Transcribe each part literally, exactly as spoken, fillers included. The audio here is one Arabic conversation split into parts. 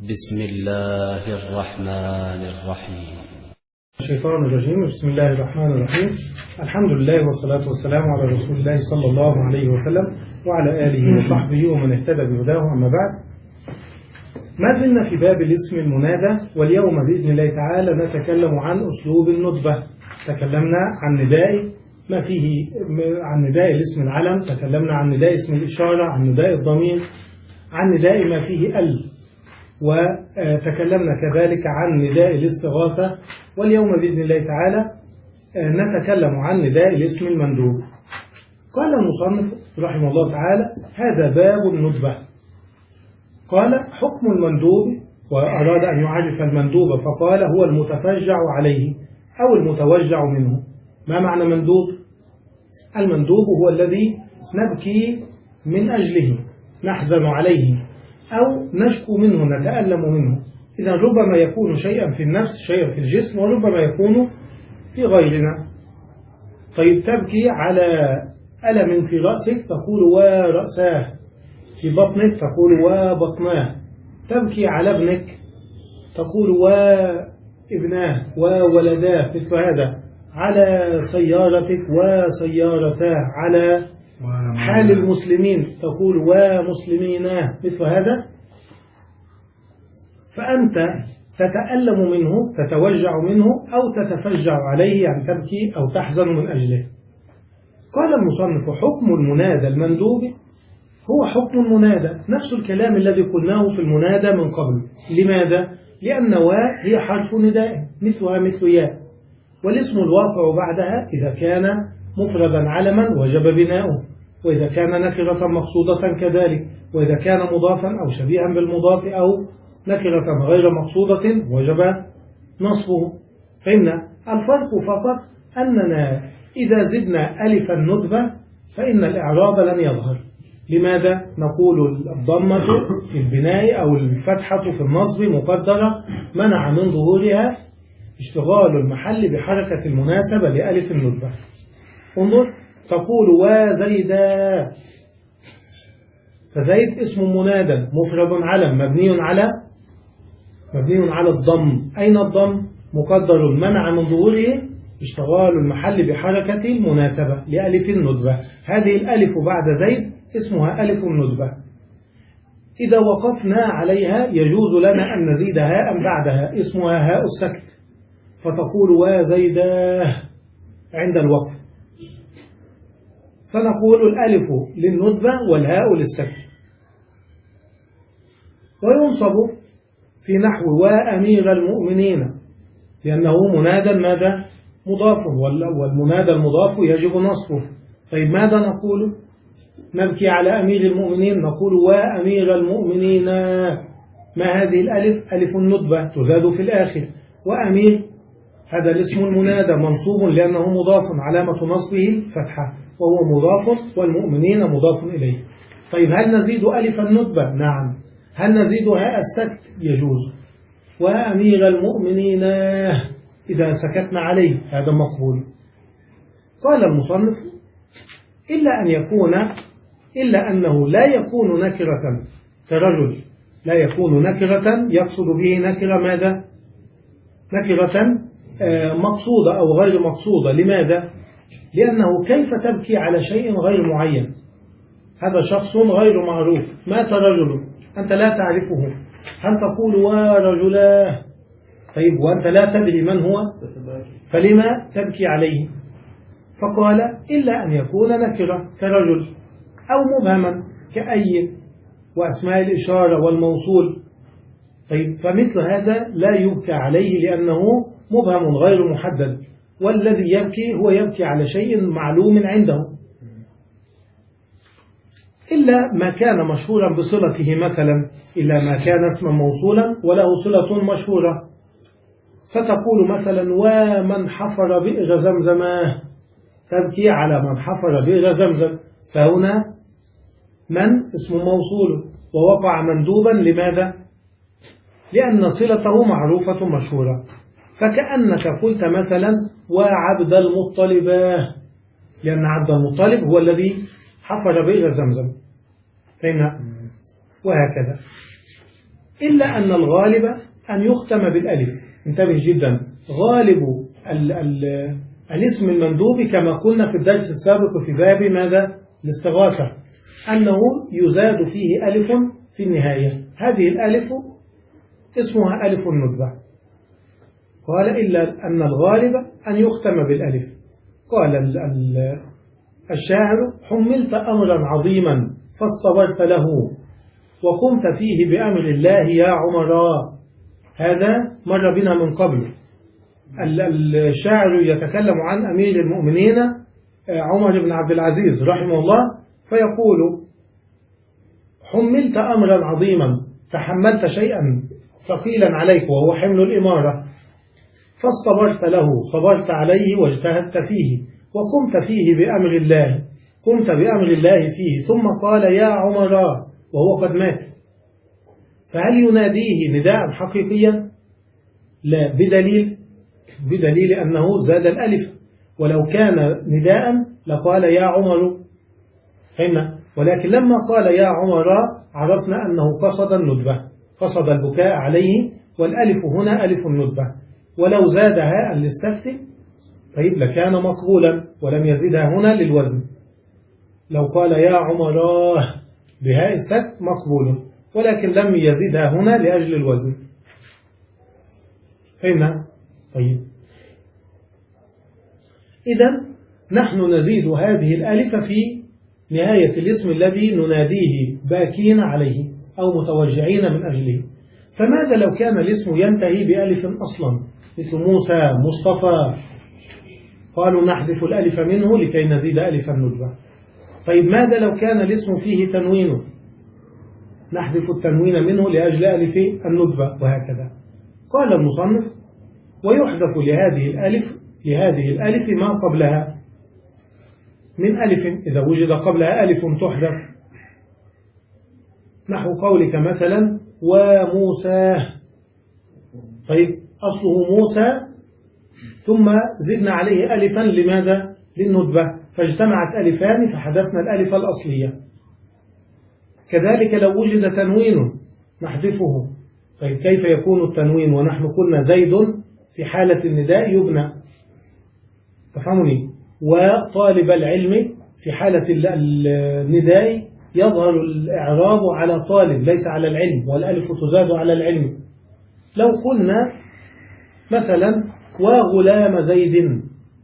بسم الله الرحمن الرحيم. الشيطان الرجيم. بسم الله الرحمن الرحيم. الحمد لله والصلاة والسلام على رسول الله صلى الله عليه وسلم وعلى آله وصحبه ومن اهتدى بهداه. أما بعد، ما زلنا في باب الاسم المنادى، واليوم بإذن الله تعالى نتكلم عن أسلوب الندبة. تكلمنا عن نداء ما فيه عن نداء الاسم العلم، تكلمنا عن نداء اسم الإشارة، عن نداء الضمير، عن نداء ما فيه ال، وتكلمنا كذلك عن نداء الاستغاثة. واليوم بإذن الله تعالى نتكلم عن نداء الاسم المندوب. قال المصنف رحمه الله تعالى: هذا باب الندبة. قال: حكم المندوب، وأراد أن يعرف المندوب فقال: هو المتفجع عليه أو المتوجع منه. ما معنى مندوب؟ المندوب هو الذي نبكي من أجله، نحزن عليه أو نشكو منه، نتألم منه. إذا ربما يكون شيئا في النفس، شيئا في الجسم، وربما يكون في غيرنا. طيب، تبكي على ألم في رأسك تقول ورأساه، في بطنك تقول وبطناه. تبكي على ابنك تقول وابناه وولداه، مثل هذا. على سيارتك وسيارتاه. على حال المسلمين تقول ومسلميناه، مثل هذا. فأنت تتألم منه، تتوجع منه، أو تتفجع عليه، يعني تبكي أو تحزن من أجله. قال المصنف: حكم المنادى المندوب هو حكم المنادى، نفس الكلام الذي قلناه في المنادى من قبل. لماذا؟ لأن و هي حرف نداء، مثلها مثل ياء، والاسم الواقع بعدها إذا كان مفردا علما وجب بناؤه، وإذا كان نكرة مقصودة كذلك، وإذا كان مضافا أو شبيها بالمضاف أو نكرة غير مقصودة وجب نصبه. فإن الفرق فقط أننا إذا زدنا ألف الندبة فإن الإعراب لن يظهر. لماذا؟ نقول الضمة في البناء أو الفتحة في النصب مقدرة، منع من ظهورها اشتغال المحل بحركة المناسبة لألف الندبة. انظر، تقول وزيدا، فزيد اسم منادى مفرد علم مبني على مبني على الضم. أين الضم؟ مقدر المنع من ظهوره اشتغال المحل بحركة المناسبة لألف الندبة. هذه الألف بعد زيد اسمها ألف الندبة. إذا وقفنا عليها يجوز لنا أن نزيد هاء بعدها اسمها هاء السكت، فتقول وزيداه عند الوقف، فنقول الألف للندبة والهاء للسكت. وينصب في نحو وأمير المؤمنين، لأنه منادى ماذا؟ مضاف، والمنادى المضاف يجب نصبه. طيب، ماذا نقول؟ نبكي على أمير المؤمنين، نقول وأمير المؤمنين. ما هذه الألف؟ ألف الندبة تزاد في الآخر. وأمير هذا الاسم المنادى منصوب لأنه مضاف، علامة نصبه فتحة، وهو مضاف، والمؤمنين مضاف إليه. طيب، هل نزيد ألف الندبة؟ نعم. هل نزيد هاء السكت؟ يجوز. وأمير المؤمنين إذا سكتنا عليه هذا مقبول. قال المصنف: إلا أن يكون إلا أنه لا يكون نكرة كرجل، لا يكون نكرة يقصد به نكرة ماذا؟ نكرة مقصودة أو غير مقصودة. لماذا؟ لأنه كيف تبكي على شيء غير معين؟ هذا شخص غير معروف، مات رجل أنت لا تعرفه، هل تقول ورجلاه؟ طيب، وأنت لا تدري من هو، فلما تبكي عليه؟ فقال: إلا أن يكون نكرة كرجل، أو مبهما كأي، وأسماء الإشارة والموصول. طيب، فمثل هذا لا يبكى عليه لأنه مبهم غير محدد، والذي يبكي هو يبكي على شيء معلوم عنده. إلا ما كان مشهورا بصلته، مثلا إلا ما كان اسما موصولا وله صلة مشهورة، فتقول مثلا ومن حفر بئر زمزم، تبكي على من حفر بئر زمزم. فهنا من اسم موصول ووقع مندوبا. لماذا؟ لأن صلته معروفة مشهورة. فكأنك قلت مثلا وعبد المطلب، لأن عبد المطلب هو الذي حفر بئر زمزم. فهمنا؟ وهكذا. إلا أن الغالب أن يختم بالألف. انتبه جدا، غالب ال ال الاسم المندوب كما قلنا في الدرس السابق في باب ماذا؟ الاستغاثة، أنه يزاد فيه ألف في النهاية. هذه الألف اسمها ألف الندبة. قال إلا أن الغالب أن يختم بالألف. قال ال ال الشاعر: حملت أمرا عظيما فاصطبرت له وقمت فيه بأمر الله يا عمراء. هذا مر بنا من قبل. الشاعر يتكلم عن أمير المؤمنين عمر بن عبد العزيز رحمه الله، فيقول: حملت أمرا عظيما، تحملت شيئا ثقيلا عليك وهو حمل الإمارة، فاصطبرت له، صبرت عليه واجتهدت فيه، وقمت فيه بأمر الله، قمت بأمر الله فيه. ثم قال: يا عمراء، وهو قد مات. فهل يناديه نداء حقيقيا؟ لا، بدليل بدليل أنه زاد الألف، ولو كان نداء لقال: يا عمر، فهمنا. ولكن لما قال: يا عمراء، عرفنا أنه قصد الندبة، قصد البكاء عليه، والألف هنا ألف الندبة. ولو زاد هاء للسكت طيب لكان مقبولا، ولم يزدها هنا للوزن. لو قال: يا عمراء بهاء السكت مقبول، ولكن لم يزدها هنا لأجل الوزن. فهمنا؟ طيب، إذن نحن نزيد هذه الألف في نهاية الاسم الذي نناديه باكين عليه أو متوجعين من أجله. فماذا لو كان الاسم ينتهي بألف أصلا، مثل موسى، مصطفى؟ قالوا: نحذف الألف منه لكي نزيد ألف الندبة. طيب، ماذا لو كان الاسم فيه تنوين؟ نحذف التنوين منه لأجل ألف الندبة، وهكذا. قال المصنف: ويحذف لهذه الألف لهذه الألف ما قبلها من ألف، إذا وجد قبلها ألف تحذف، نحو قولك مثلا: وموسى. طيب، أصله موسى ثم زدنا عليه ألفا، لماذا؟ للندبة، فاجتمعت ألفان فحذفنا الألف الأصلية. كذلك لو وجد تنوين نحذفه. طيب، كيف يكون التنوين ونحن قلنا زيد في حالة النداء يبنى؟ تفهمني؟ وطالب العلم في حالة النداء يظهر الإعراب على طالب ليس على العلم، والألف تزاد على العلم. لو قلنا مثلا: وغلام زيد،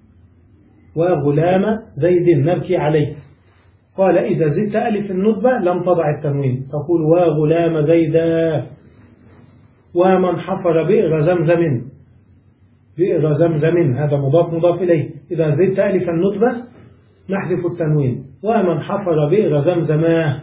وغلام زيد نبكي عليه، قال: إذا زدت ألف الندبة لم تضع التنوين، تقول: وغلام زيدا. ومن حفر بئر زمزم، بئر زمزم هذا مضاف مضاف إليه، إذا زدت ألف الندبة نحذف التنوين، ومن حفر بئر زمزما،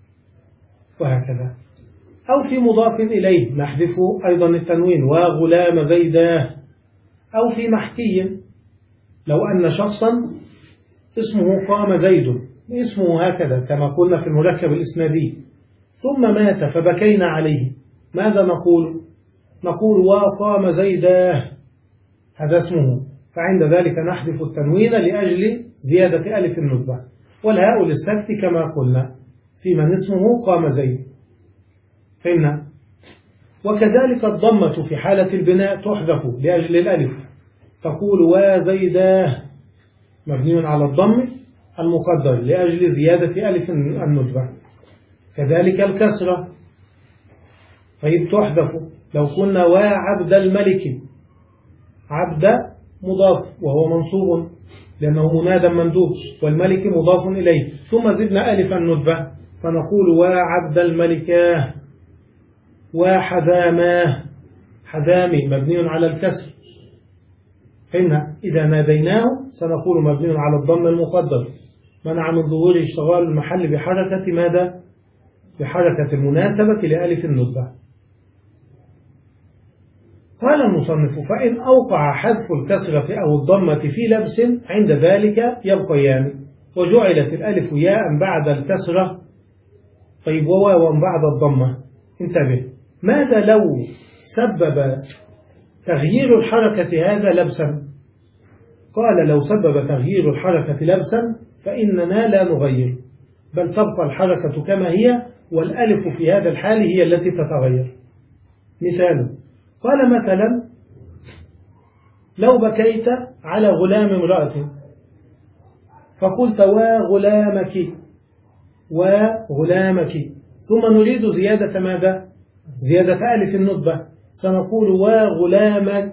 وهكذا. أو في مضاف إليه نحذف أيضا التنوين، وغلام زيدا. أو في محكي، لو أن شخصا اسمه قام زيد، اسمه هكذا كما قلنا في المركب الإسنادي، ثم مات فبكينا عليه، ماذا نقول؟ نقول: وقام زيدا، هذا اسمه، فعند ذلك نحذف التنوين لأجل زيادة ألف الندبة، والهاء للسكت كما قلنا في من اسمه قام زيد. فهمنا؟ وكذلك الضمة في حالة البناء تحذف لأجل الألف، تقول: وزيداه، مبني على الضم المقدر لأجل زيادة ألف الندبة. كذلك الكسرة، طيب تحذف. لو قلنا: وعبد الملك، عبد مضاف وهو منصوب لأنه منادى مندوب، والملك مضاف إليه، ثم زدنا ألف الندبة فنقول: وعبد الملكاه، وحذاماه، حذامي مبني على الكسر. فهمنا؟ إذا ناديناه سنقول مبني على الضم المقدر، منع من ظهور اشتغال المحل بحركة ماذا؟ بحركة المناسبة لألف الندبة. قال المصنف: فإن أوقع حذف الكسرة أو الضمة في لبس عند ذلك يبقيان، وجعلت الألف ياء بعد الكسرة، طيب وواوا بعد الضمة. انتبه، ماذا لو سبب تغيير الحركة هذا لبسا؟ قال: لو سبب تغيير الحركة لبسا فإننا لا نغير، بل تبقى الحركة كما هي، والألف في هذا الحال هي التي تتغير. مثال قال مثلا لو بكيت على غلام امرأة فقلت وغلامك وغلامك ثم نريد زيادة ماذا؟ زيادة ألف الندبة سنقول وغلامك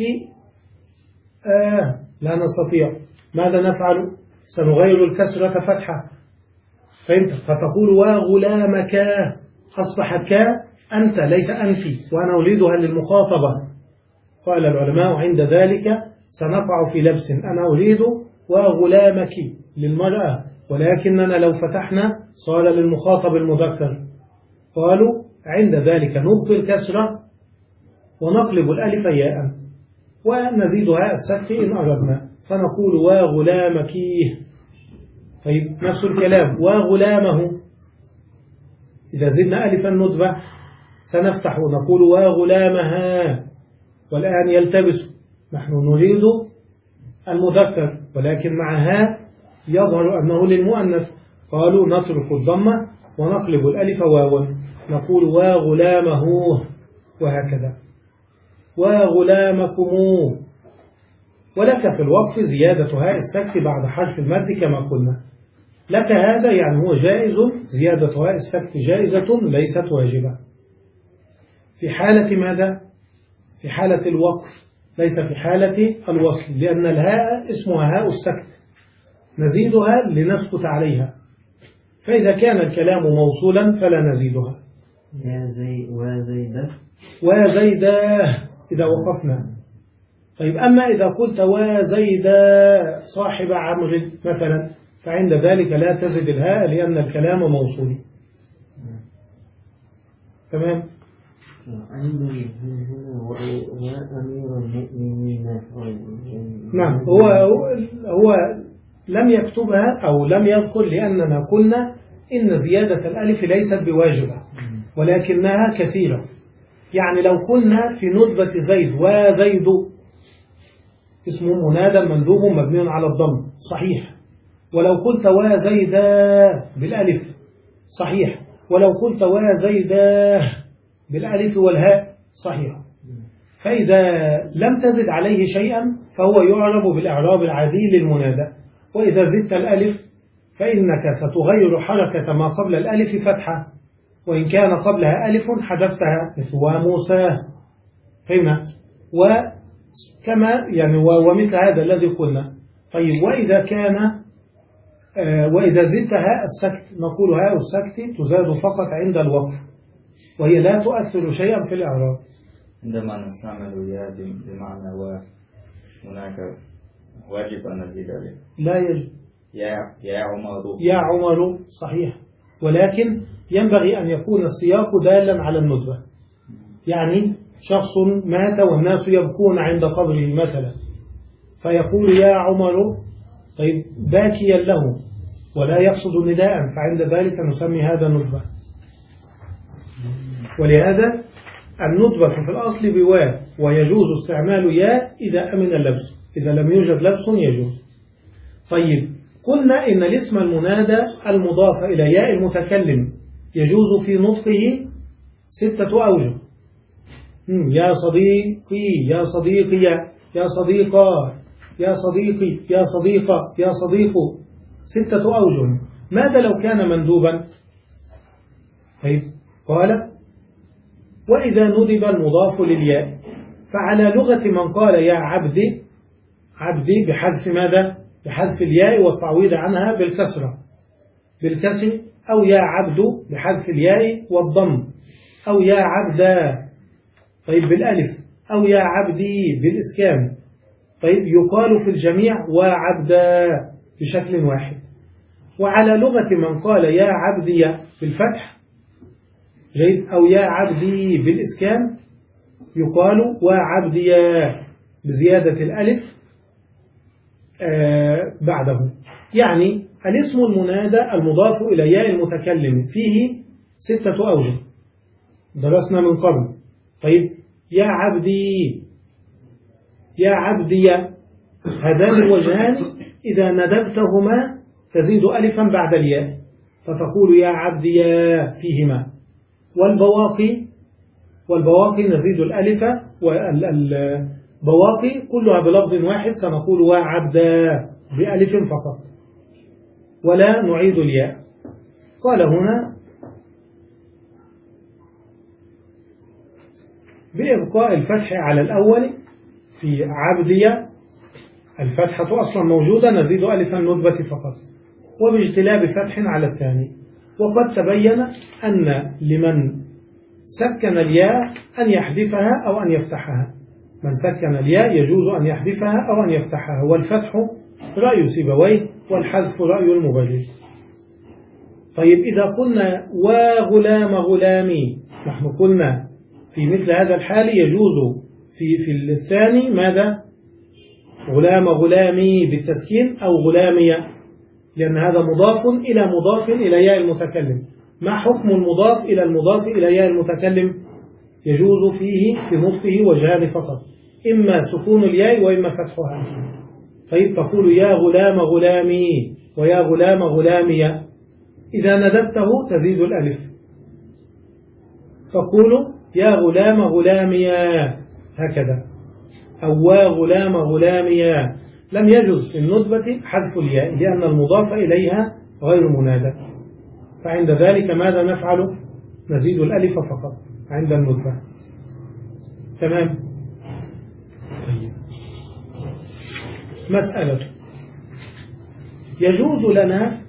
آه لا نستطيع. ماذا نفعل؟ سنغير الكسرة فتحة. فهمت؟ فتقول وغلامك أصبحت كا أنت ليس أنت وأنا أريدها للمخاطبة. قال العلماء عند ذلك سنقع في لبس أنا أريد وغلامك للمرأة ولكننا لو فتحنا صار للمخاطب المذكر. قالوا عند ذلك نبقي الكسرة ونقلب الألف ياء ونزيدها السكت إن أردنا فنقول وغلامك. طيب نفس الكلام وغلامه إذا زدنا ألف الندبة سنفتح ونقول وغلامها والآن يلتبس نحن نريد المذكر ولكن معها يظهر أنه للمؤنث. قالوا نترك الضمة ونقلب الألف واوا نقول وغلامه وهكذا وغلامكم. ولك في الوقف زيادة هاء السكت بعد حرف المد كما قلنا. لك هذا يعني هو جائز زيادة هاء السكت جائزة ليست واجبة في حالة ماذا؟ في حالة الوقف ليس في حالة الوصل لأن الهاء اسمها هاء السكت نزيدها لنسكت عليها. فإذا كان الكلام موصولا فلا نزيدها. يا زي وزيدة وزيدة إذا وقفنا. طيب أما إذا قلت وزيدة صاحب عمرو مثلا فعند ذلك لا تزد الهاء لأن الكلام موصول. تمام. عندي هنا وأمير المؤمنين. نعم هو هو لم يكتبها أو لم يذكر لأننا قلنا إن زيادة الألف ليست بواجبة ولكنها كثيرة. يعني لو قلنا في ندبة زيد وزيد اسمه منادى مندوب مبني على الضم صحيح. ولو قلت وزيدا بالألف صحيح. ولو قلت وزيدا بالألف والهاء صحيح. فإذا لم تزد عليه شيئا فهو يعرب بالإعراب العادي للمنادى. وإذا زدت الألف فإنك ستغير حركة ما قبل الألف فتحة وإن كان قبلها ألف حذفتها مثل وموسى. فهمنا؟ وكما يعني ومثل هذا الذي قلنا. طيب وإذا كان آه وإذا زدت هاء السكت نقول هاء السكت تزاد فقط عند الوقف وهي لا تؤثر شيئا في الإعراب. عندما نستعمل يا بمعنى وهناك واجب أن نزيد عليه. لا يجب. يا يا عمر. يا عمر صحيح ولكن ينبغي أن يكون السياق دالا على الندبة. يعني شخص مات والناس يبكون عند قبره مثلا فيقول يا عمر طيب باكيا له ولا يقصد نداء فعند ذلك نسمي هذا ندبة. ولهذا الندبة في الأصل بواو ويجوز استعمال يا إذا أمن اللبس. إذا لم يوجد لبس يجوز. طيب قلنا إن الاسم المنادى المضاف إلى ياء المتكلم يجوز في نطقه ستة أوجه. يا صديقي يا صديقي يا صديقا يا صديقي يا صديقة يا صديق ستة أوجه. ماذا لو كان مندوبا؟ طيب قال وإذا ندب المضاف للياء فعلى لغة من قال يا عبدي عبدي بحذف ماذا؟ بحذف الياء والتعويض عنها بالكسرة بالكسر أو يا عبد بحذف الياء والضم أو يا عبدا طيب بالألف أو يا عبدي بالإسكان. طيب يقال في الجميع وعبدا بشكل واحد. وعلى لغة من قال يا عبدي بالفتح جيد أو يا عبدي بالإسكان يقال وعبدي بزيادة الألف آه بعده. يعني الاسم المنادى المضاف إلى ياء المتكلم فيه ستة أوجه درسنا من قبل. طيب يا عبدي يا عبدي هذان الوجهان إذا ندبتهما تزيد ألفا بعد الياء فتقول يا عبدي فيهما. والبواقي والبواقي نزيد الألف، والبواقي كلها بلفظ واحد سنقول وعبدا بألف فقط ولا نعيد الياء. قال هنا بإبقاء الفتح على الأول في عبدية، الفتحة أصلا موجودة نزيد ألف الندبة فقط، وباجتلاب فتح على الثاني. وقد تبين أن لمن سكن الياء أن يحذفها أو أن يفتحها. من سكن الياء يجوز أن يحذفها أو أن يفتحها، والفتح رأي سيبويه والحذف رأي المبرد. طيب إذا قلنا وغلام غلامي، نحن قلنا في مثل هذا الحال يجوز في في الثاني ماذا؟ غلام غلامي بالتسكين أو غلامي، لأن هذا مضاف إلى مضاف إلى ياء المتكلم. ما حكم المضاف إلى المضاف إلى ياء المتكلم؟ يجوز فيه في نطقه وجهان فقط، إما سكون الياء وإما فتحها. طيب تقول يا غلام غلامي ويا غلام غلامي، إذا ندبته تزيد الألف، تقول يا غلام غلامي هكذا، أو غلام غلامي. لم يجوز في الندبة حذف الياء لأن المضاف إليها غير منادى، فعند ذلك ماذا نفعل؟ نزيد الألف فقط عند الندبة. تمام. طيب. مسألة، يجوز لنا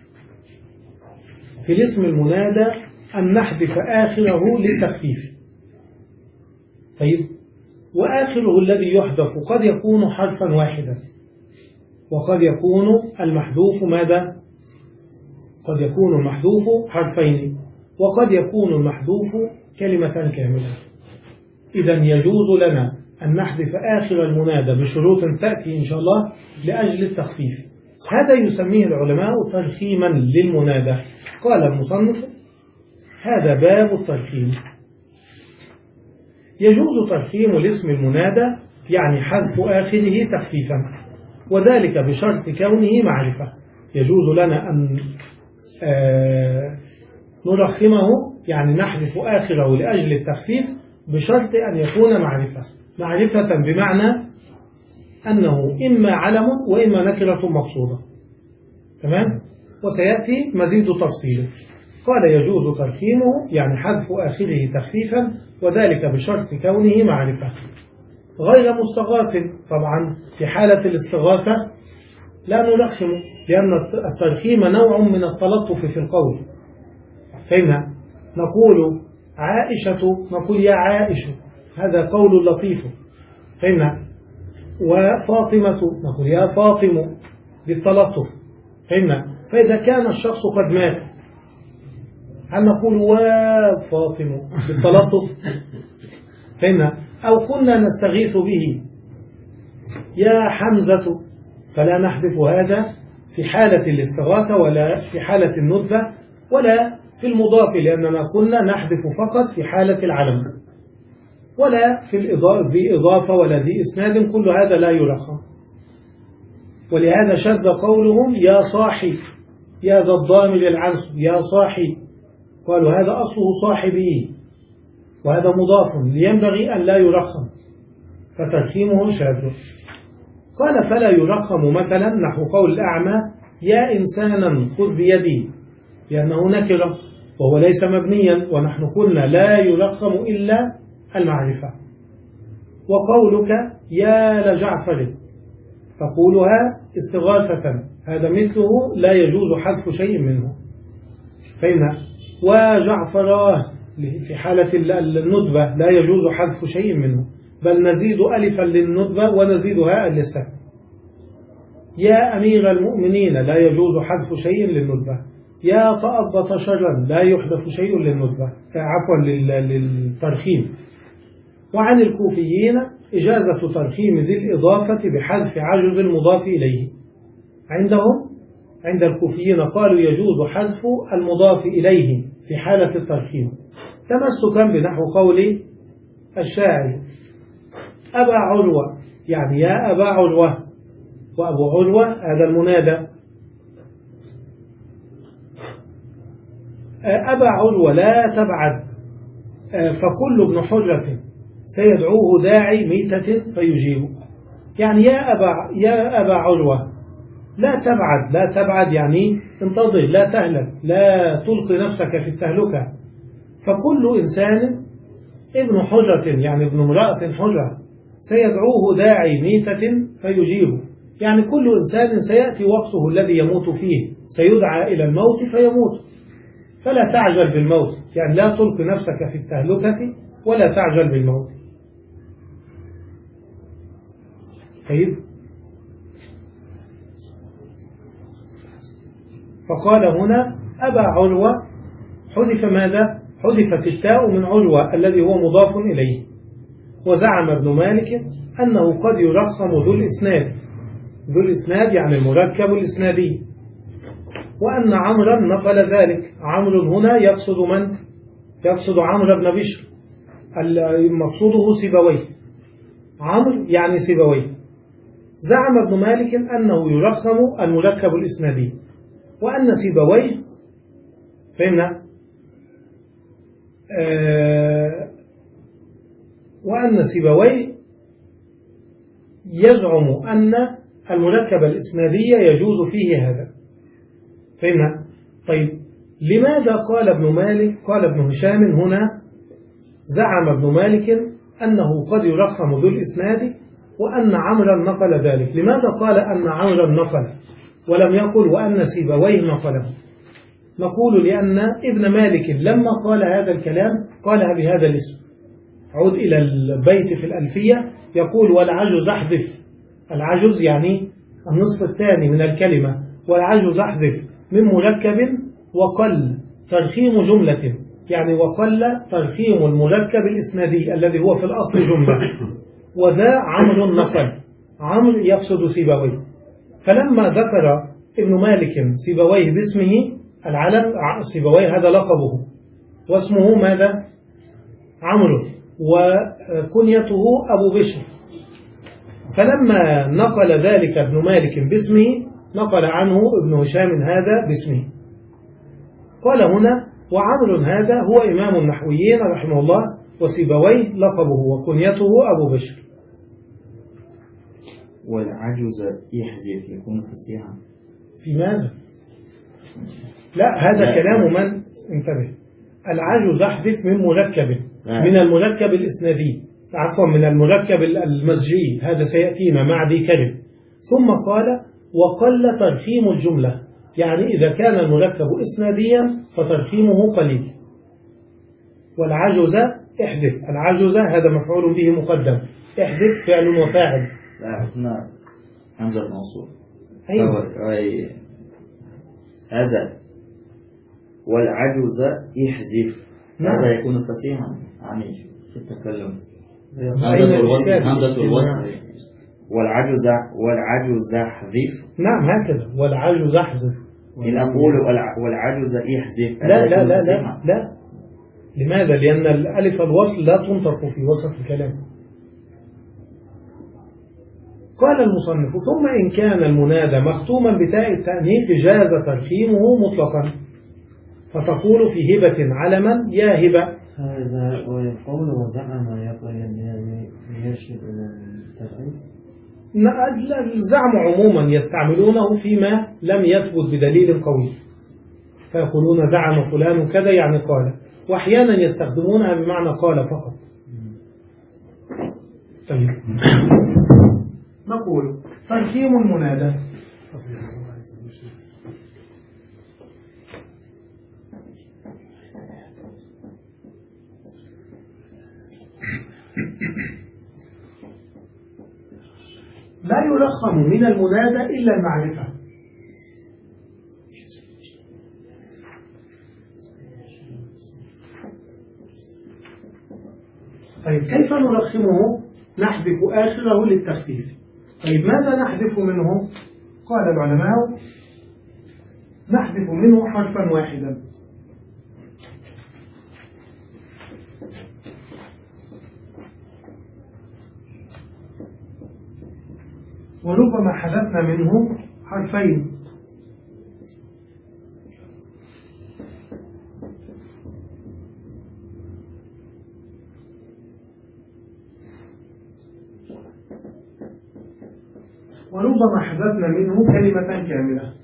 في الاسم المنادى أن نحذف آخره للتخفيف. طيب، وآخره الذي يحذف قد يكون حرفا واحدا، وقد يكون المحذوف ماذا؟ قد يكون المحذوف حرفين، وقد يكون المحذوف كلمة كاملة. إذا يجوز لنا أن نحذف آخر المنادى بشروط تأتي إن شاء الله لأجل التخفيف. هذا يسميه العلماء ترخيما للمنادى. قال المصنف هذا باب الترخيم. يجوز ترخيم الاسم المنادى يعني حذف آخره تخفيفا، وذلك بشرط كونه معرفة. يجوز لنا أن آه نرخمه يعني نحذف آخره لأجل التخفيف بشرط أن يكون معرفة. معرفة بمعنى أنه إما علم وإما نكرة مقصودة. تمام؟ وسيأتي مزيد تفصيله. قال يجوز ترخيمه يعني حذف آخره تخفيفا، وذلك بشرط كونه معرفة غير مستغاث. طبعا في حالة الاستغاثة لا نرخم، لأن الترخيم نوع من التلطف في القول. فهمنا؟ نقول عائشة نقول يا عائش، هذا قول لطيف. فهمنا؟ وفاطمة نقول يا فاطم بالتلطف. فهمنا؟ فإذا كان الشخص قد مات هل نقول وفاطم بالتلطف؟ فهمنا؟ أو كنا نستغيث به يا حمزة، فلا نحذف هذا في حالة الاستغاثة ولا في حالة الندبة ولا في المضاف، لأننا كنا نحذف فقط في حالة العلم، ولا في الإضافة ذي إضافة ولا ذي إسناد، كل هذا لا يرخم. ولهذا شذ قولهم يا صاحي، يا ذا الضامر العنصر يا صاحي، قالوا هذا أصله صاحبي وهذا مضاف لينبغي أن لا يرخم، فترخيمه شاذ. قال فلا يرخم مثلا نحو قول الأعمى يا إنسانا خذ بيدي، لأنه نكرة وهو ليس مبنيا، ونحن قلنا لا يرخم إلا المعرفة. وقولك يا لجعفر تقولها استغاثة، هذا مثله لا يجوز حذف شيء منه. فإن وجعفراه في حالة الندبة لا يجوز حذف شيء منه، بل نزيد ألفا للندبة ونزيد هاء للسكن. يا أمير المؤمنين لا يجوز حذف شيء للندبة. يا تأبط شرا لا يحذف شيء للندبة، عفوا للترخيم. وعن الكوفيين إجازة ترخيم ذي الإضافة بحذف عجز المضاف إليه. عندهم عند الكوفيين قالوا يجوز حذف المضاف إليه في حالة الترخيم، تمسكا بنحو قول الشاعر أبا عروة، يعني يا أبا عروة، وأبو عروة هذا المنادى. أبا عروة لا تبعد فكل ابن حجرة سيدعوه داعي ميتة فيجيبه. يعني يا أبا, يا أبا عروة لا تبعد، لا تبعد يعني انتظر، لا تهلك، لا تلقي نفسك في التهلكة. فكل إنسان ابن حجرة يعني ابن امرأة حجرة سيدعوه داعي ميتة فيجيبه، يعني كل إنسان سيأتي وقته الذي يموت فيه، سيدعى إلى الموت فيموت، فلا تعجل بالموت، يعني لا تلقي نفسك في التهلكة ولا تعجل بالموت. طيب، فقال هنا أبا علوة، حذف ماذا؟ حذفت التاء من علوة الذي هو مضاف إليه. وزعم ابن مالك أنه قد يرخم ذو الإسناد، ذو الإسناد يعني المركب الإسنادي، وأن عمرا نقل ذلك. عمرو هنا يقصد من؟ يقصد عمرو بن بشر، مقصوده سيبويه، عمرو يعني سيبويه. زعم ابن مالك أنه يرخم المركب الإسنادي، وأن سيبويه فهمنا آه وأن سيبويه يزعم أن المركب الإسنادي يجوز فيه هذا، فهمنا. طيب، لماذا قال ابن مالك قال ابن هشام هنا زعم ابن مالك أنه قد يرخم ذو الإسناد وأن عمرا نقل ذلك؟ لماذا قال أن عمرا نقل ولم يقل وأن سيبويه نقله؟ نقول لأن ابن مالك لما قال هذا الكلام قالها بهذا الاسم. عود إلى البيت في الألفية يقول والعجز احذف، العجز يعني النصف الثاني من الكلمة، والعجز احذف من مركب وقل ترخيم جملة، يعني وقل ترخيم المركب الإسنادي الذي هو في الأصل جملة، وذا عمرو النقل، عمرو يقصد سيبويه. فلما ذكر ابن مالك سيبويه باسمه العلم، سيبويه هذا لقبه واسمه ماذا؟ عمرو، وكنيته أبو بشر. فلما نقل ذلك ابن مالك باسمه نقل عنه ابن هشام هذا باسمه. قال هنا وعمرو هذا هو إمام النحويين رحمه الله، وسيبويه لقبه وكنيته أبو بشر. والعجز يحذف يكون فصيحا في ماذا؟ لا، هذا كلام من انتبه. العجز احذف من مركب، من المركب الإسنادي، عفوا من المركب المزجي، هذا سيأتينا مع ذي كلم. ثم قال وقل ترخيم الجملة، يعني إذا كان المركب إسناديا فترخيمه قليل. والعجز احذف، العجز هذا مفعول به مقدم، احذف فعل وفاعل. لا هنا همزة موصول. أيوة. أي هذا والعجز يحذف، هذا يكون فصيحا يعني في التكلم. همزة الوصل، همزة الوصل. والعجز والعجز احذف، نعم هكذا، والعجز احذف. إن أقول والعجز يحذف لا لا لا لا لا. لماذا؟ لأن الألف الوصل لا تنطق في وسط الكلام. قال المصنف ثم إن كان المنادى مختوما بتاء التأنيث جاز ترخيمه مطلقا، فتقول في هبة علما يا هبة. هذا ويقول وزعم يرشد إلى الترعيف. الزعم عموما يستعملونه فيما لم يثبت بدليل قوي، فيقولون زعم فلان كذا يعني قال، وأحيانا يستخدمونها بمعنى قال فقط. طيب، نقول تركيم المنادى. لا يرخم من المنادى إلا المعرفة. طيب، كيف نرخمه؟ نحذف آخره للتخفيف. طيب، ماذا نحذف منه؟ قال العلماء نحذف منه حرفا واحدا. وربما حذفنا منه حرفين. وربما حذفنا منه كلمة كاملة.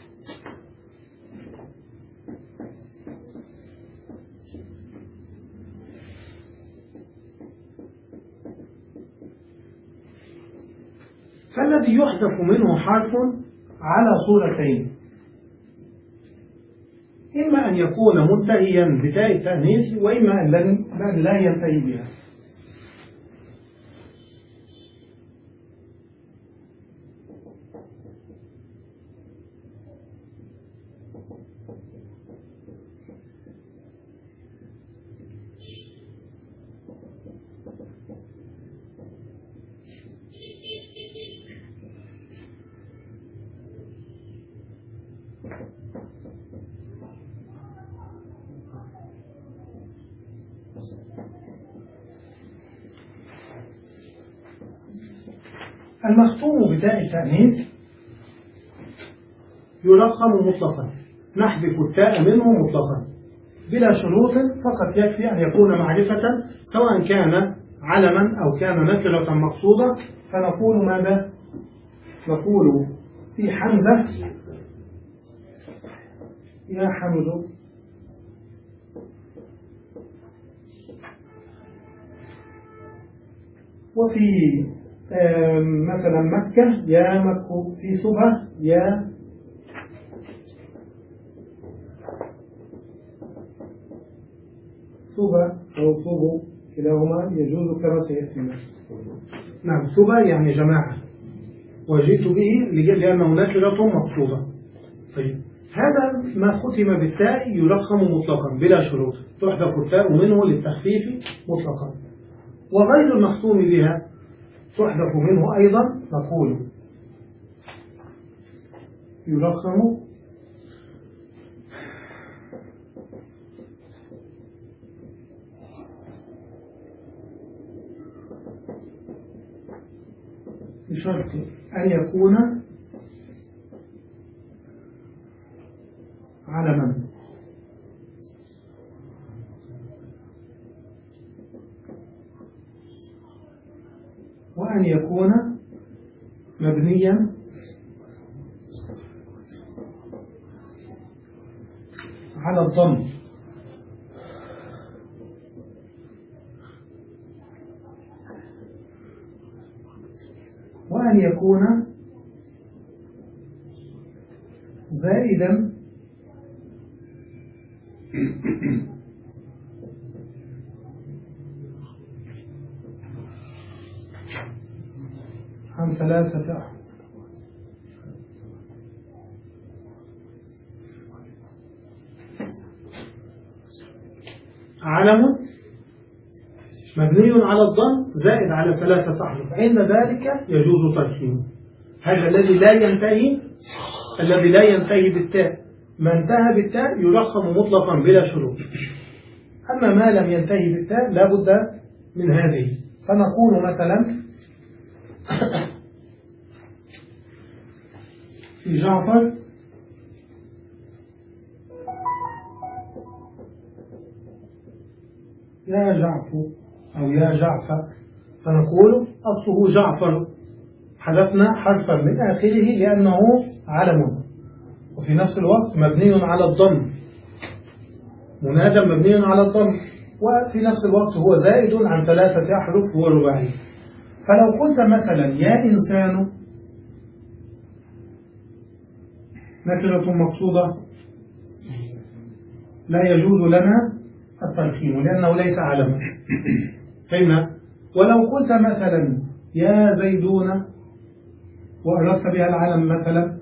فالذي يحذف منه حرف على صورتين: إما أن يكون منتهيا بتاء التأنيث، وإما أن لا ينتهي بها. المختوم بتاء التأنيث يرقم مطلقا، نحذف التاء منه مطلقا بلا شروط، فقط يكفي أن يكون معرفة سواء كان علما أو كان نكرة مقصودة. فنقول ماذا؟ نقول في حمزة يا حمد، وفي مثلا مكة يا مكة، في سبة يا سبة أو سبو، كلاهما يجوز كما سيأتي. نعم، سبة يعني جماعة، وجئت به لأنه نكرة مقصودة. طيب، هذا ما ختم بالتاء يرقم مطلقا بلا شروط، تحذف التاء منه للتخفيف مطلقا. وغير المختوم بها تحذف منه أيضا، نقول يرقم بشرط أن يكون علما. وأن يكون مبنيا على الضم، وأن يكون زائدا عن ثلاثة أحرف. علم مبني على الضم زائد على ثلاثة أحرف، عند ذلك يجوز تركيبه. هذا الذي لا ينتهي الذي لا ينتهي بالتاء، ما انتهى بالتاء يرقم مطلقا بلا شروط. أما ما لم ينتهي بالتاء لا بد من هذه. فنقول مثلا في جعفر يا جعفر أو يا جعفر، فنقول أصله جعفر، حذفنا حرفا من آخره لأنه علم، وفي نفس الوقت مبني على الضم، منادى مبني على الضم، وفي نفس الوقت هو زائد عن ثلاثة أحرف، هو رباعي. فلو قلت مثلا يا إنسان نكرة مقصودة لا يجوز لنا الترخيم لأنه ليس علما، فهمنا؟ ولو قلت مثلا يا زيدون وأردت بها العلم مثلا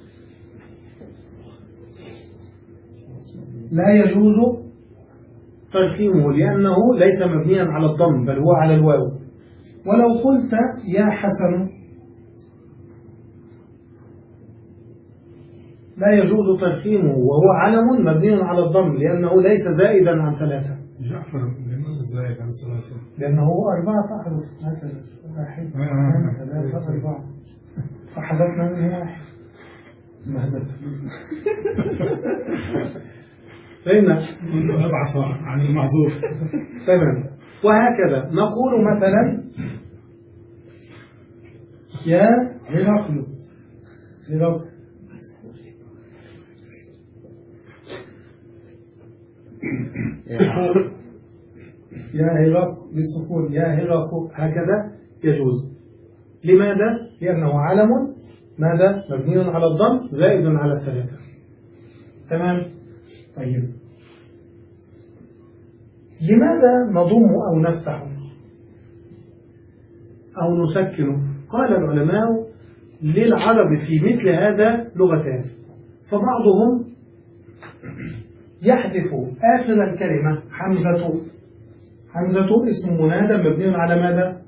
لا يجوز ترخيمه لأنه ليس مبنيا على الضم بل هو على الواو. ولو قلت يا حسن لا يجوز ترخيمه وهو علم مبني على الضم لأنه ليس زائدا عن ثلاثة. جعفر لأنه زائد عن ثلاثة، لأنه هو أربعة أحرف، هكذا واحد اثنين ثلاثة أربعة، فحذفنا منه واحد. فهمنا؟ أبعث عن المعذور. تمام. وهكذا نقول مثلا يا هرقل هرقل يا هرقل بالسكون يا هرقل هكذا يجوز. لماذا؟ لأنه علم ماذا؟ مبني على الضم زائد على الثلاثة. تمام؟ طيب لماذا نضم أو نفتح أو نسكن؟ قال العلماء للعرب في مثل هذا لغتان، فبعضهم يحذف آخر الكلمة حمزة. حمزة اسم منادى مبني على ماذا؟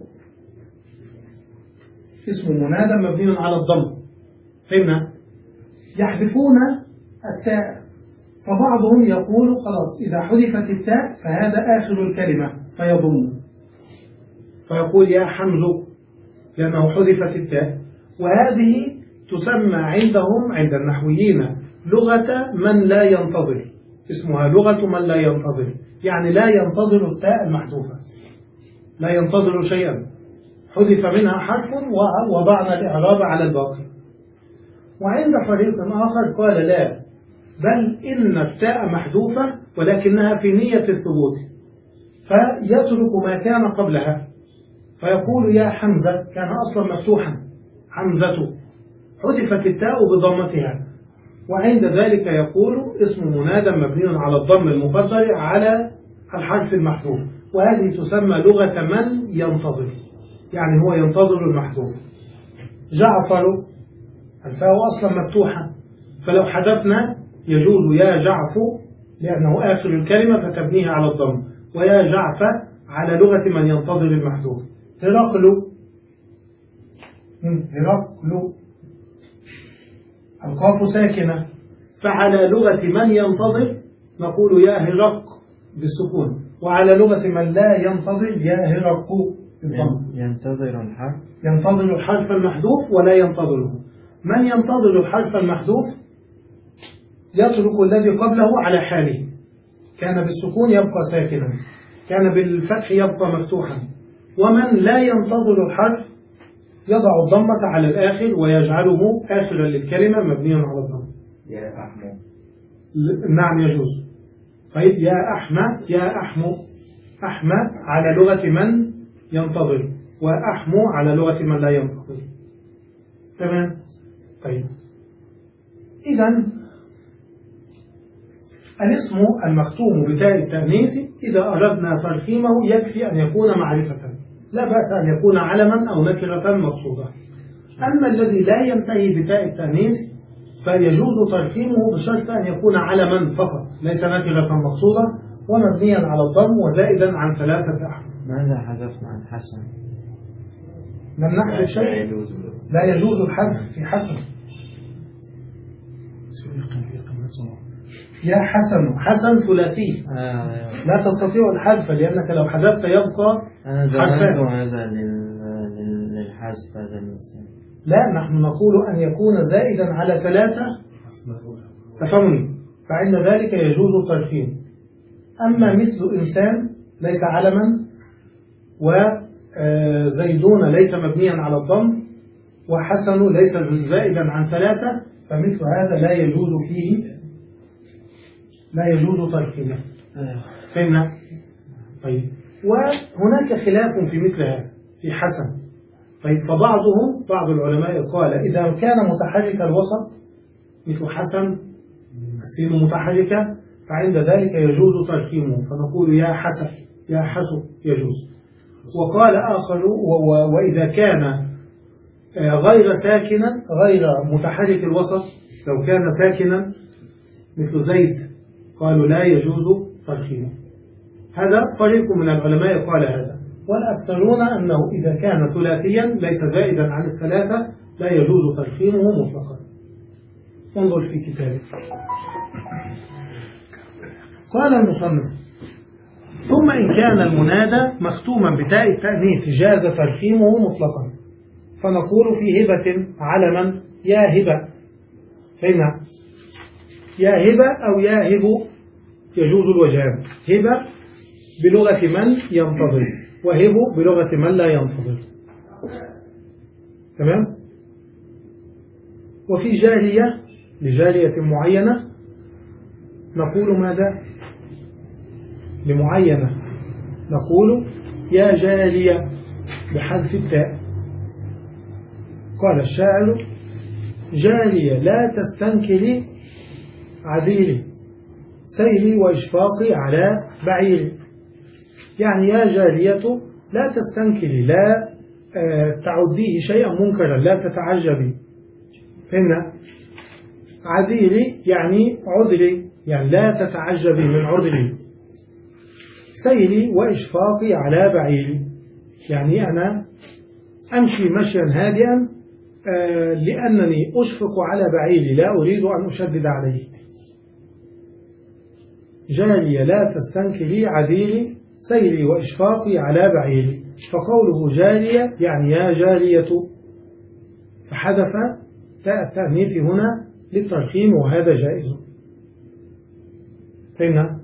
اسم منادى مبني على الضم. فهمنا؟ يحذفون التاء، فبعضهم يقول خلاص إذا حذفت التاء فهذا آخر الكلمة فيضم، فيقول يا حمزة لأنه حذفت التاء. وهذه تسمى عندهم عند النحويين لغة من لا ينتظر، اسمها لغة من لا ينتظر، يعني لا ينتظر التاء المحذوفة، لا ينتظر شيئا، حذف منها حرف ووضعنا الإعراب على الباقي. وعند فريق آخر قال لا، بل إن التاء محذوفة ولكنها في نية الثبوت، فيترك ما كان قبلها فيقول يا حمزة، كان أصلا مفتوحا حمزة، حذفت التاء بضمتها، وعند ذلك يقول اسم منادى مبني على الضم المقدر على الحرف المحذوف. وهذه تسمى لغة من ينتظر، يعني هو ينتظر المحذوف. جعفر الفاء أصلا مفتوحة، فلو حذفنا يجوز يا جعف لأنه آخر الكلمة فتبنيها على الضم، ويا جعف على لغة من ينتظر المحذوف. هرقل هرقل القاف ساكنة، فعلى لغة من ينتظر نقول يا هرق بالسكون، وعلى لغة من لا ينتظر يا هرق بالضم. ينتظر الحرف ينتظر الحرف المحذوف ولا ينتظره. من ينتظر الحرف المحذوف يترك الذي قبله على حاله، كان بالسكون يبقى ساكنا، كان بالفتح يبقى مفتوحا. ومن لا ينتظر الحرف يضع الضمة على الآخر ويجعله آخرا للكلمة مبنيا على الضم. يا أحمد نعم يجوز. طيب يا أحمد يا أحمد أحمد على لغة من ينتظر، وأحمو على لغة من لا ينتظر. تمام. طيب إذن الاسم المختوم بتاء التأنيث إذا أردنا ترخيمه يكفي أن يكون معرفة، لا بأس أن يكون علما أو نكرة مقصودة. أما الذي لا ينتهي بتاء التأنيث فيجوز ترخيمه بشرط أن يكون علما فقط، ليس نكرة مقصودة، ومبنيا على الضم وزائدا عن ثلاثة أحرف. ماذا حذفنا عن حسن؟ لم نحذف شيء، لا يجوز الحذف في حسن. يا حسن، حسن ثلاثي، آه لا تستطيع الحذف لأنك لو حذفت يبقى أنا زمنت هذا للحذف هذا المثال. لا، نحن نقول أن يكون زائدا على ثلاثة تفهمني، فعند ذلك يجوز الترخيم. أما مثل إنسان ليس علما، وزيدون ليس مبنيا على الضم، وحسن ليس زائدا عن ثلاثة، فمثل هذا لا يجوز فيه لا يجوز ترخيمه. فهمنا؟ طيب وهناك خلاف في مثل هذا في حسن. طيب فبعضهم بعض العلماء قال إذا كان متحرك الوسط مثل حسن السين متحركة فعند ذلك يجوز ترخيمه، فنقول يا حسن يا حسن يجوز. وقال آخر وإذا كان غير ساكنا غير متحرك الوسط، لو كان ساكنا مثل زيد قالوا لا يجوز ترخيمه. هذا فريق من العلماء قال هذا، والأكثرون أنه إذا كان ثلاثيا ليس زائدا عن الثلاثة لا يجوز ترخيمه مطلقا. انظر في كتابه. قال المصنف ثم إن كان المنادى مختوما بتاء التأنيث جاز ترخيمه مطلقا، فنقول في هبة علما يا هبة. فهمنا؟ يا هبة أو يا هب يجوز الوجهان، هبة بلغة من ينتظر، وهب بلغة من لا ينتظر. تمام. وفي جارية لجارية معينة نقول ماذا؟ لمعينة نقول يا جارية بحذف التاء. قال الشاعر جارية لا تستنكري عذيري سيري وإشفاقي على بعيري. يعني يا جارية لا تستنكري، لا تعديه شيئا منكرا، لا تتعجبي. فهمنا؟ عذيري يعني عذري، يعني لا تتعجبي من عذري. سيري وإشفاقي على بعيري يعني أنا أمشي مشيا هادئا لأنني أشفق على بعيري، لا أريد أن أشدد عليه. جارية لا تستنكري عذيري سيري وإشفاقي على بعيري. فقوله جارية يعني يا جارية، فحذف تاء التأنيث هنا للترخيم وهذا جائز. فهمنا؟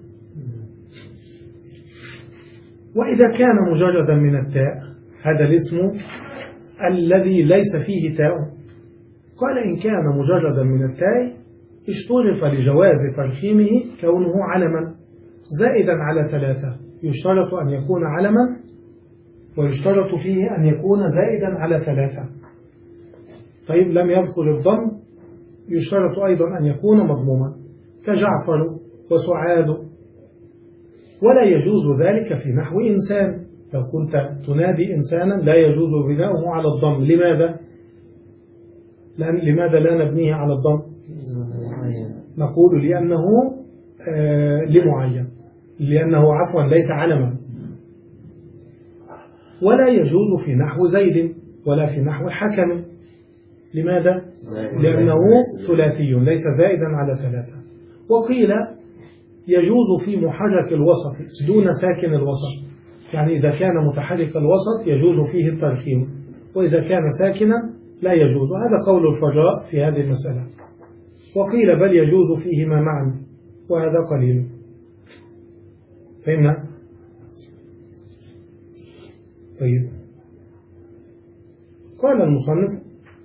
وإذا كان مجردا من التاء، هذا الاسم الذي ليس فيه تاء، قال إن كان مجردا من التاء اشترط لجواز ترخيمه كونه علما زائدا على ثلاثة. يشترط أن يكون علما، ويشترط فيه أن يكون زائدا على ثلاثة. طيب لم يذكر الضم، يشترط أيضا أن يكون مضموما كجعفر وسعاد. ولا يجوز ذلك في نحو إنسان. لو كنت تنادي إنسانا لا يجوز بناؤه على الضم. لماذا؟ لأن لماذا لا نبنيه على الضم؟ نقول لأنه آه لمعين، لأنه عفوا ليس علما. ولا يجوز في نحو زيد ولا في نحو حكم. لماذا؟ لأنه ثلاثي ليس زائدا على ثلاثة. وقيل يجوز في محرك الوسط دون ساكن الوسط، يعني إذا كان متحرك الوسط يجوز فيه الترخيم، وإذا كان ساكنا لا يجوز. هذا قول الفراء في هذه المسألة. وقيل بل يجوز فيهما معا، وهذا قليل. فهمنا؟ طيب قال المصنف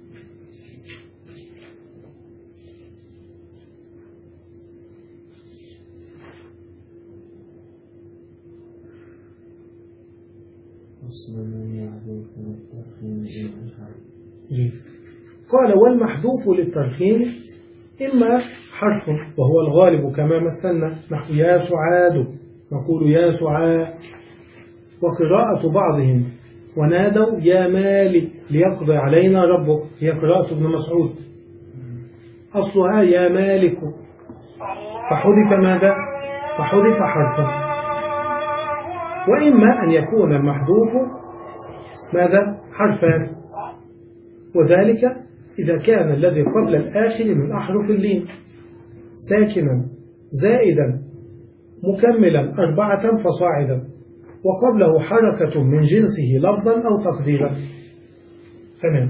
قال والمحذوف للترخيم إما حرف وهو الغالب كما مثلنا نحو يا سعاد، نقول يا سعاد. وقراءة بعضهم ونادوا يا مالك ليقضي علينا ربك، هي قراءة ابن مسعود، أصلها يا مالك، فحذف ماذا؟ فحذف حرفا. وإما أن يكون المحذوف ماذا؟ حرفان، وذلك إذا كان الذي قبل الآخر من أحرف اللين ساكنا زائدا مكملا أربعة فصاعدا، وقبله حركة من جنسه لفظا أو تقديرا. تمام.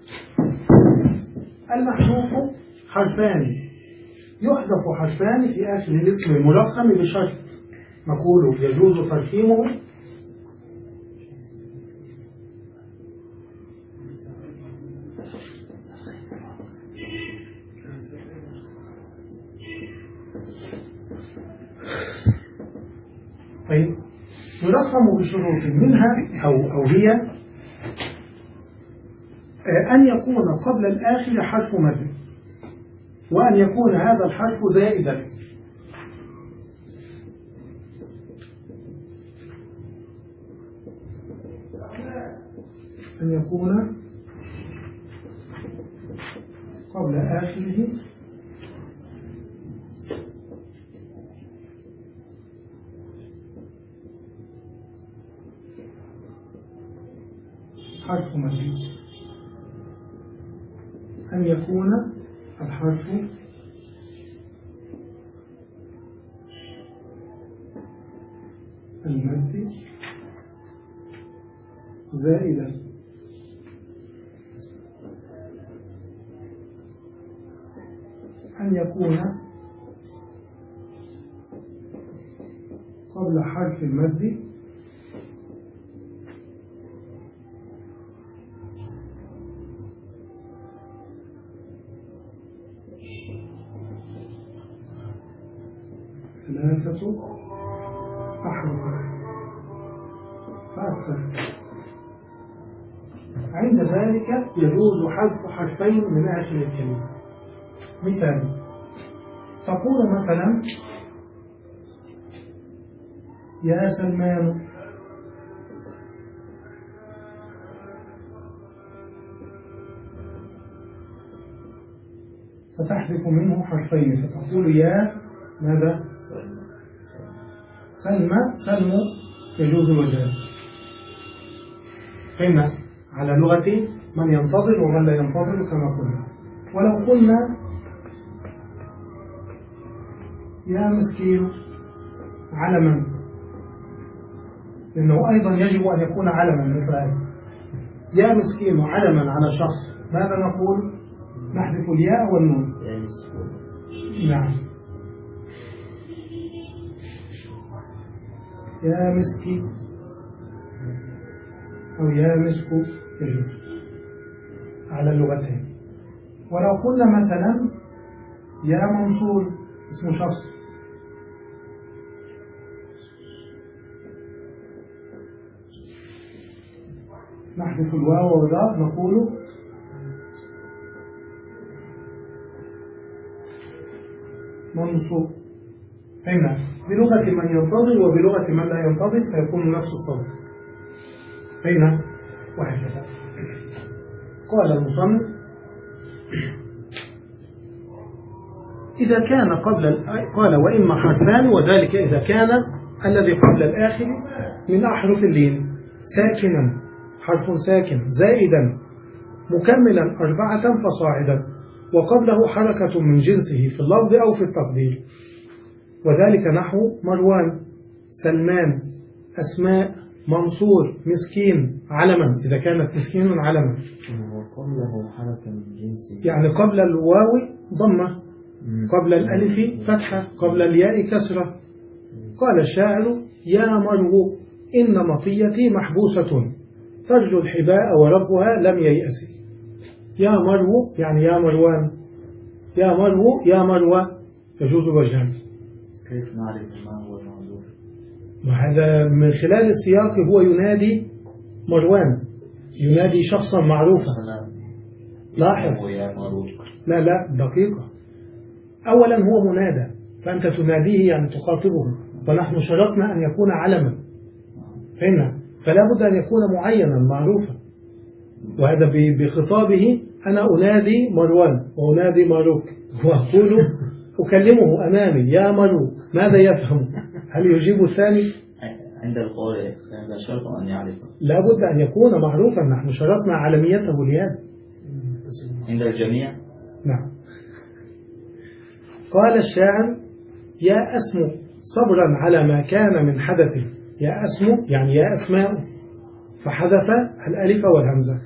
المحذوف حرفان، يحذف حرفان في آخر الاسم المرخم بشرط، نقول يجوز ترخيمه طيب يرخم بشروط منها أو, أو هي أن يكون قبل الآخر حرف مد، وأن يكون هذا الحرف زائدا، أن يكون قبل آخره حرف مد، أن يكون الحرف المد زائدا، أن يكون قبل حرف المد ثلاثة أحرف فأكثر. عند ذلك يجوز حذف حرفين من آخر الكلمة. مثال: تقول مثلا يا سلمان، فتحذف منه حرفين فتقول يا ماذا؟ سلمى. سلمى يجوز الوجهان. فهمنا على لغة من ينتظر ومن لا ينتظر كما قلنا. ولو قلنا يا مسكين علما، إنه أيضا يجب أن يكون علما مثل هذا. يا مسكين علما على شخص، ماذا نقول؟ نحذف الياء والنون. نعم. يا مسكي أو يا مسكو يجوز على اللغتين. ولو قلنا مثلا يا منصور اسم شخص، نحذف الواو والراء نقول منصور. فهمنا؟ بلغة من ينتظر وبلغة من لا ينتظر سيكون نفس الصوت. فهمنا؟ وهكذا. قال المصنف: إذا كان قبل قال وإما حرفان، وذلك إذا كان الذي قبل الآخر من أحرف اللين ساكنا، حرف ساكن زائدا مكملا أربعة فصاعدا، وقبله حركة من جنسه في اللفظ أو في التقدير، وذلك نحو مروان، سلمان، أسماء، منصور، مسكين، علما إذا كانت مسكين علما. وقبله حركة من جنسه، يعني قبل الواو ضمة، قبل الألف فتحة، قبل الياء كسرة. قال الشاعر: يا مرو إن مطيتي محبوسة ترجو الحباء وربها لم ييأس. يا مرو يعني يا مروان، يا مرو يا مروى يجوز وجهان. كيف نعرف ما هو المعذور؟ وهذا من خلال السياق، هو ينادي مروان، ينادي شخصا معروفا. لاحظ، لا لا دقيقة. أولا هو منادى، فأنت تناديه يعني تخاطبه، ونحن شرطنا أن يكون علما. فهمنا؟ فلا بد أن يكون معينا معروفا، وهذا بخطابه. أنا أنادي مروان وأنادي ماروك وأقول أكلمه أمامي يا مرو، ماذا يفهم؟ هل يجيب الثاني؟ عند القول هذا شرط أن يعرفه، لا بد أن يكون معروفا، نحن شرطنا علميته لهذا. عند الجميع. نعم. قال الشاعر: يا أسم صبرا على ما كان من حدث. يا أسم يعني يا أسماء، فحذف الألف والهمزة،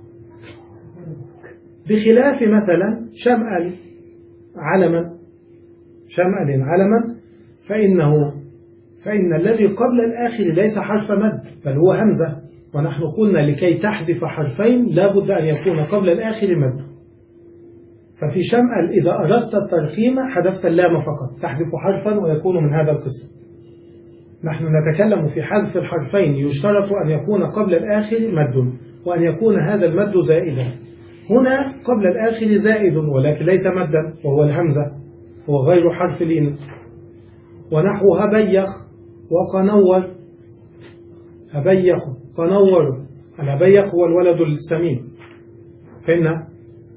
بخلاف مثلا شمأل علما، شمأل علما فإنه فإن الذي قبل الآخر ليس حرف مد بل هو همزة، ونحن قلنا لكي تحذف حرفين لا بد أن يكون قبل الآخر مد. ففي شمأل إذا أردت الترخيم حذفت اللام فقط، تحذف حرفا ويكون من هذا القسم. نحن نتكلم في حذف الحرفين، يشترط أن يكون قبل الآخر مد، وأن يكون هذا المد زائدا. هنا قبل الآخر زائد ولكن ليس مدا، وهو الهمزة، هو غير حرف لين. ونحو هبيخ وقنور، هبيخ قنور، الهبيخ هو الولد السمين. فإن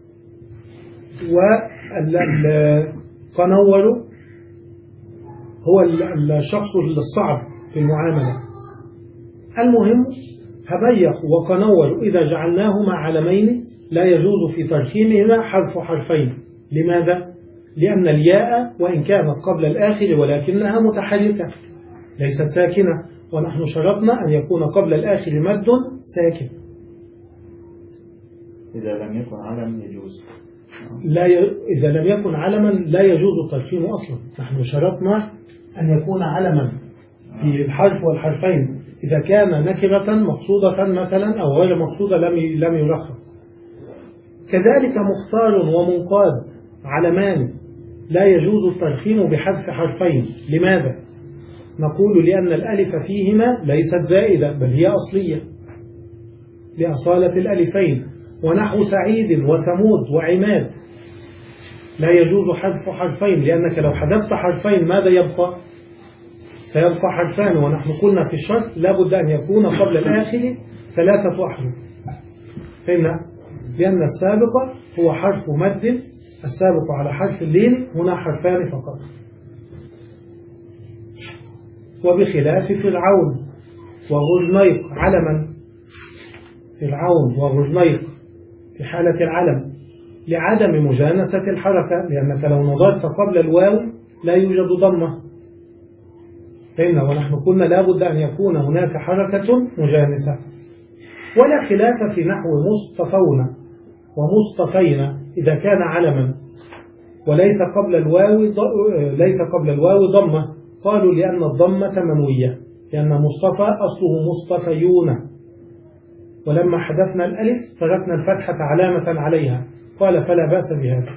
والقنور هو الشخص الصعب في المعاملة. المهم هبيخ وقنور إذا جعلناهما علمين لا يجوز في ترخيمهما حذف حرفين. لماذا؟ لأن الياء وإن كانت قبل الآخر ولكنها متحركة ليست ساكنة، ونحن شرطنا أن يكون قبل الآخر مد ساكن. إذا لم يكن علم يجوز، لا ي... إذا لم يكن علما لا يجوز الترخيم أصلا. نحن شرطنا أن يكون علما في الحرف والحرفين. إذا كان نكرة مقصودة مثلا أو غير مقصودة لم لم يرخص. كذلك مختار ومنقاد علمان، لا يجوز الترخيم بحذف حرفين. لماذا؟ نقول لأن الألف فيهما ليست زائدة بل هي أصلية لأصالة الألفين. ونحو سعيد وثمود وعماد لا يجوز حذف حرفين، لأنك لو حذفت حرفين ماذا يبقى؟ سيبقى حرفان، ونحن قلنا في الشرط لابد أن يكون قبل الآخر ثلاثة أحرف. فهمنا؟ لأن السابق هو حرف مد، السابق على حرف اللين هنا حرفان فقط. وبخلاف فرعون وغرنيق علما، فرعون وغرنيق في حالة العلم لعدم مجانسة الحركة، لأنك لو نظرت قبل الواو لا يوجد ضمة. فإن ونحن قلنا لابد أن يكون هناك حركة مجانسة. ولا خلاف في نحو مصطفون ومصطفين إذا كان علما وليس قبل الواو ليس قبل الواو ضمة، قالوا لأن الضمة منوية، لأن مصطفى أصله مصطفيون، ولما حذفنا الألف تركنا الفتحة علامة عليها، قال فلا بأس بهذا،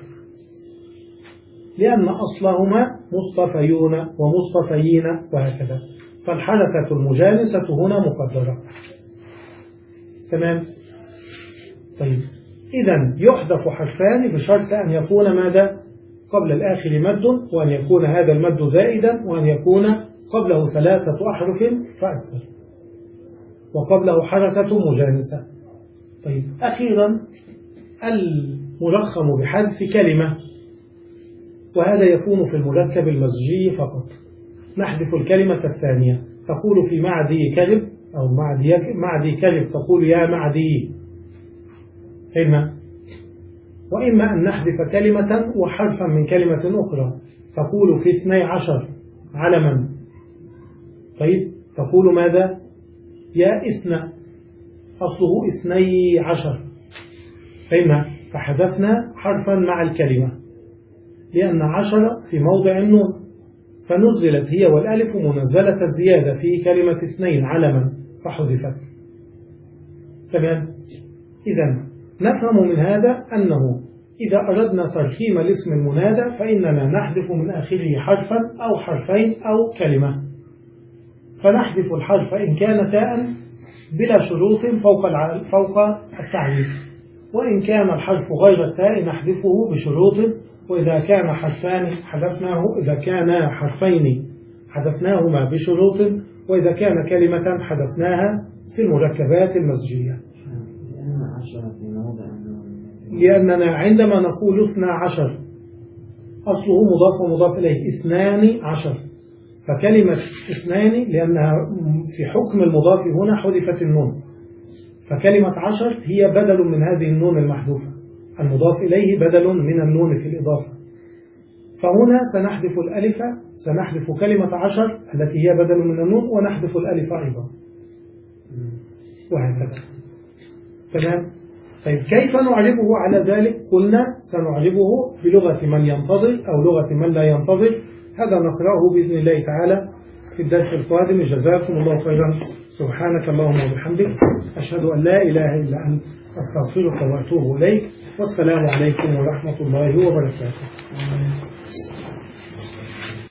لأن أصلهما مصطفيون ومصطفيين وهكذا، فالحركة المجانسة هنا مقدرة. تمام؟ طيب، إذن يحذف حرفان بشرط أن يكون ماذا؟ قبل الآخر مد، وأن يكون هذا المد زائدا، وأن يكون قبله ثلاثة أحرف فأكثر، وقبله حركة مجانسة. طيب، أخيرا المرخم بحذف كلمة، وهذا يكون في المركب المزجي فقط. نحذف الكلمة الثانية، تقول في معدي كلب أو معدي, معدي كلب تقول يا معدي. فهمنا؟ وإما أن نحذف كلمة وحرفا من كلمة أخرى، تقول في اثني عشر علما. طيب، تقول ماذا؟ يا إثنى، أصله اثني عشر. فهمنا؟ فحذفنا حرفا مع الكلمة، لأن عشر في موضع النون، فنزلت هي والألف منزلة الزيادة في كلمة اثنين علما فحذفت. تمام؟ إذن نفهم من هذا أنه إذا أردنا ترخيم الاسم المنادى فإننا نحذف من آخره حرفا أو حرفين أو كلمة. فنحذف الحرف إن كان تاء بلا شروط فوق فوق التعريف، وإن كان الحرف غير التاء نحذفه بشروط، وإذا كان حرفان حذفناه، إذا كان حرفين حذفناهما بشروط، وإذا كان كلمة حذفناها في المركبات المزجية. لأننا عندما نقول اثنى عشر أصله مضاف ومضاف إليه اثنان عشر، فكلمة اثنان لأنها في حكم المضاف هنا حذفت النون، فكلمة عشر هي بدل من هذه النون المحذوفة، المضاف إليه بدل من النون في الإضافة. فهنا سنحذف الألف، سنحذف كلمة عشر التي هي بدل من النون، ونحذف الألف أيضا، وهكذا. تمام؟ طيب، كيف نعربه على ذلك؟ قلنا سنعربه بلغة من ينتظر أو لغة من لا ينتظر. هذا نقرأه بإذن الله تعالى في الدرس القادم. جزاكم الله خيرا. سبحانك اللهم وبحمدك، أشهد أن لا إله إلا أنت، أستغفرك وأتوب إليك، والسلام عليكم ورحمة الله وبركاته.